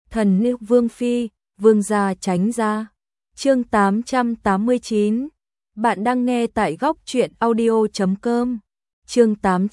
Thần nữ Vương Phi, Vương gia tránh ra. Chương 889. Bạn đang nghe tại góc truyện audio.com. Chương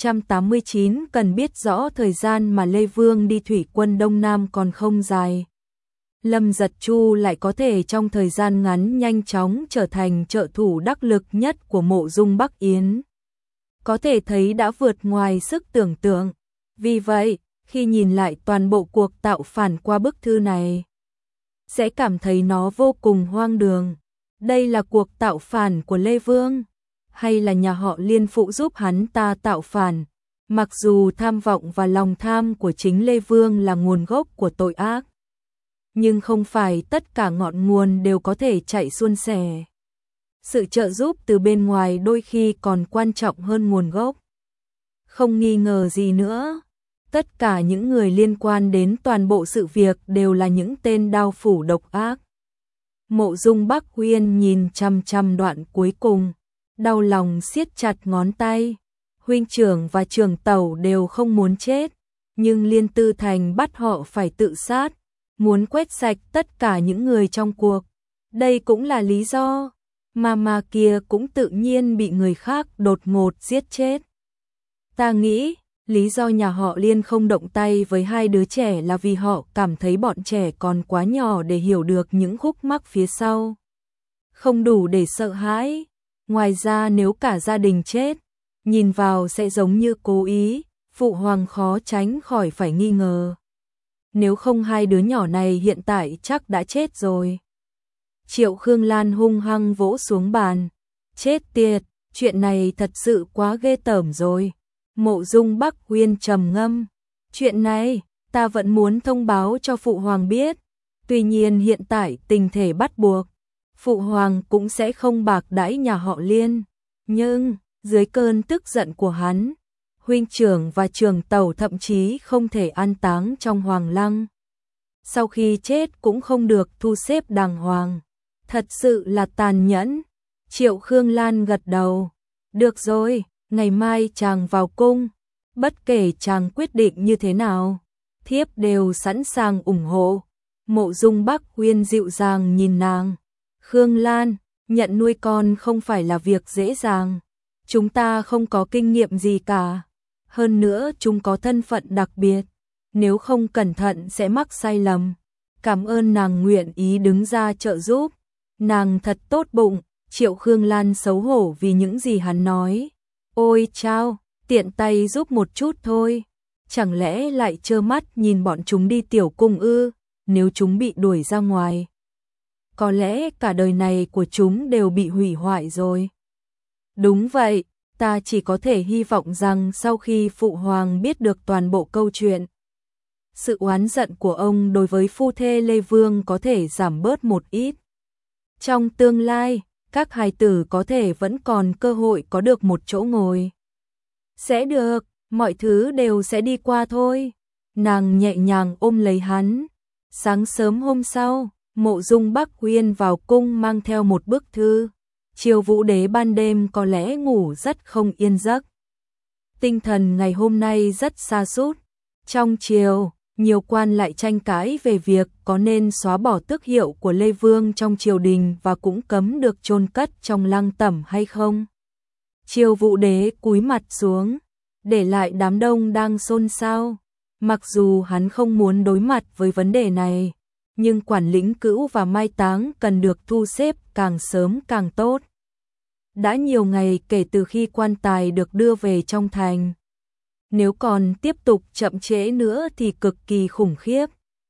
889 cần biết rõ thời gian mà Lê Vương đi thủy quân Đông Nam còn không dài. Lâm Giật Chu lại có thể trong thời gian ngắn nhanh chóng trở thành trợ thủ đắc lực nhất của Mộ Dung Bắc Yến. Có thể thấy đã vượt ngoài sức tưởng tượng. Vì vậy, khi nhìn lại toàn bộ cuộc tạo phản qua bức thư này, sẽ cảm thấy nó vô cùng hoang đường. Đây là cuộc tạo phản của Lê Vương, hay là nhà họ Liên phụ giúp hắn ta tạo phản? Mặc dù tham vọng và lòng tham của chính Lê Vương là nguồn gốc của tội ác, nhưng không phải tất cả ngọn nguồn đều có thể chạy suôn sẻ. Sự trợ giúp từ bên ngoài đôi khi còn quan trọng hơn nguồn gốc. Không nghi ngờ gì nữa, tất cả những người liên quan đến toàn bộ sự việc đều là những tên đao phủ độc ác. Mộ Dung Bắc Uyên nhìn chằm chằm đoạn cuối cùng, đau lòng siết chặt ngón tay. Huynh trưởng và trưởng tẩu đều không muốn chết, nhưng Liên Tư Thành bắt họ phải tự sát, muốn quét sạch tất cả những người trong cuộc. Đây cũng là lý do mà kia cũng tự nhiên bị người khác đột ngột giết chết. Ta nghĩ lý do nhà họ Liên không động tay với hai đứa trẻ là vì họ cảm thấy bọn trẻ còn quá nhỏ để hiểu được những khúc mắc phía sau, không đủ để sợ hãi. Ngoài ra nếu cả gia đình chết, nhìn vào sẽ giống như cố ý, phụ hoàng khó tránh khỏi phải nghi ngờ. Nếu không hai đứa nhỏ này hiện tại chắc đã chết rồi. Triệu Khương Lan hung hăng vỗ xuống bàn. Chết tiệt, chuyện này thật sự quá ghê tởm rồi. Mộ Dung Bắc Uyên trầm ngâm. Chuyện này, ta vẫn muốn thông báo cho phụ hoàng biết. Tuy nhiên hiện tại tình thể bắt buộc, phụ hoàng cũng sẽ không bạc đãi nhà họ Liên. Nhưng, dưới cơn tức giận của hắn, huynh trưởng và trưởng tẩu thậm chí không thể an táng trong hoàng lăng. Sau khi chết cũng không được thu xếp đàng hoàng. Thật sự là tàn nhẫn. Triệu Khương Lan gật đầu. Được rồi, ngày mai chàng vào cung. Bất kể chàng quyết định như thế nào, thiếp đều sẵn sàng ủng hộ. Mộ Dung Bắc Uyên dịu dàng nhìn nàng. Khương Lan, nhận nuôi con không phải là việc dễ dàng. Chúng ta không có kinh nghiệm gì cả. Hơn nữa chúng có thân phận đặc biệt. Nếu không cẩn thận sẽ mắc sai lầm. Cảm ơn nàng nguyện ý đứng ra trợ giúp. Nàng thật tốt bụng. Triệu Khương Lan xấu hổ vì những gì hắn nói. Ôi chao, tiện tay giúp một chút thôi. Chẳng lẽ lại trơ mắt nhìn bọn chúng đi tiểu cung ư? Nếu chúng bị đuổi ra ngoài, có lẽ cả đời này của chúng đều bị hủy hoại rồi. Đúng vậy, ta chỉ có thể hy vọng rằng sau khi phụ hoàng biết được toàn bộ câu chuyện, sự oán giận của ông đối với phu thê Lê Vương có thể giảm bớt một ít. Trong tương lai, các hài tử có thể vẫn còn cơ hội có được một chỗ ngồi. Sẽ được, mọi thứ đều sẽ đi qua thôi. Nàng nhẹ nhàng ôm lấy hắn. Sáng sớm hôm sau, Mộ Dung Bắc Uyên vào cung mang theo một bức thư. Triều Vũ Đế ban đêm có lẽ ngủ rất không yên giấc. Tinh thần ngày hôm nay rất sa sút. Trong triều, nhiều quan lại tranh cãi về việc có nên xóa bỏ tước hiệu của Lê Vương trong triều đình và cũng cấm được chôn cất trong lăng tẩm hay không. Triều Vũ Đế cúi mặt xuống, để lại đám đông đang xôn xao. Mặc dù hắn không muốn đối mặt với vấn đề này, nhưng quản lĩnh cữu và mai táng cần được thu xếp càng sớm càng tốt. Đã nhiều ngày kể từ khi quan tài được đưa về trong thành. Nếu còn tiếp tục chậm trễ nữa thì cực kỳ khủng khiếp.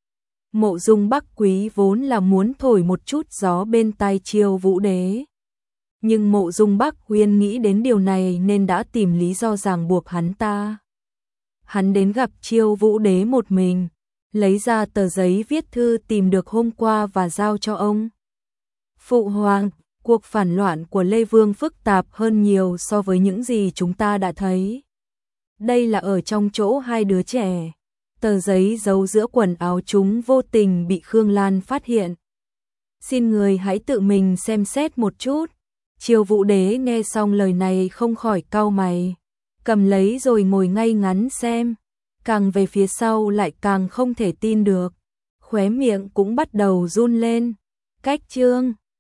Mộ Dung Bắc Quý vốn là muốn thổi một chút gió bên tai Triều Vũ Đế. Nhưng Mộ Dung Bắc Uyên nghĩ đến điều này nên đã tìm lý do ràng buộc hắn ta. Hắn đến gặp Triều Vũ Đế một mình, lấy ra tờ giấy viết thư tìm được hôm qua và giao cho ông. Phụ hoàng, cuộc phản loạn của Lê Vương phức tạp hơn nhiều so với những gì chúng ta đã thấy. Đây là ở trong chỗ hai đứa trẻ. Tờ giấy giấu giữa quần áo chúng vô tình bị Khương Lan phát hiện. Xin người hãy tự mình xem xét một chút. Triều Vũ Đế nghe xong lời này không khỏi cau mày. Cầm lấy rồi ngồi ngay ngắn xem. Càng về phía sau lại càng không thể tin được. khóe miệng cũng bắt đầu run lên. Cách chương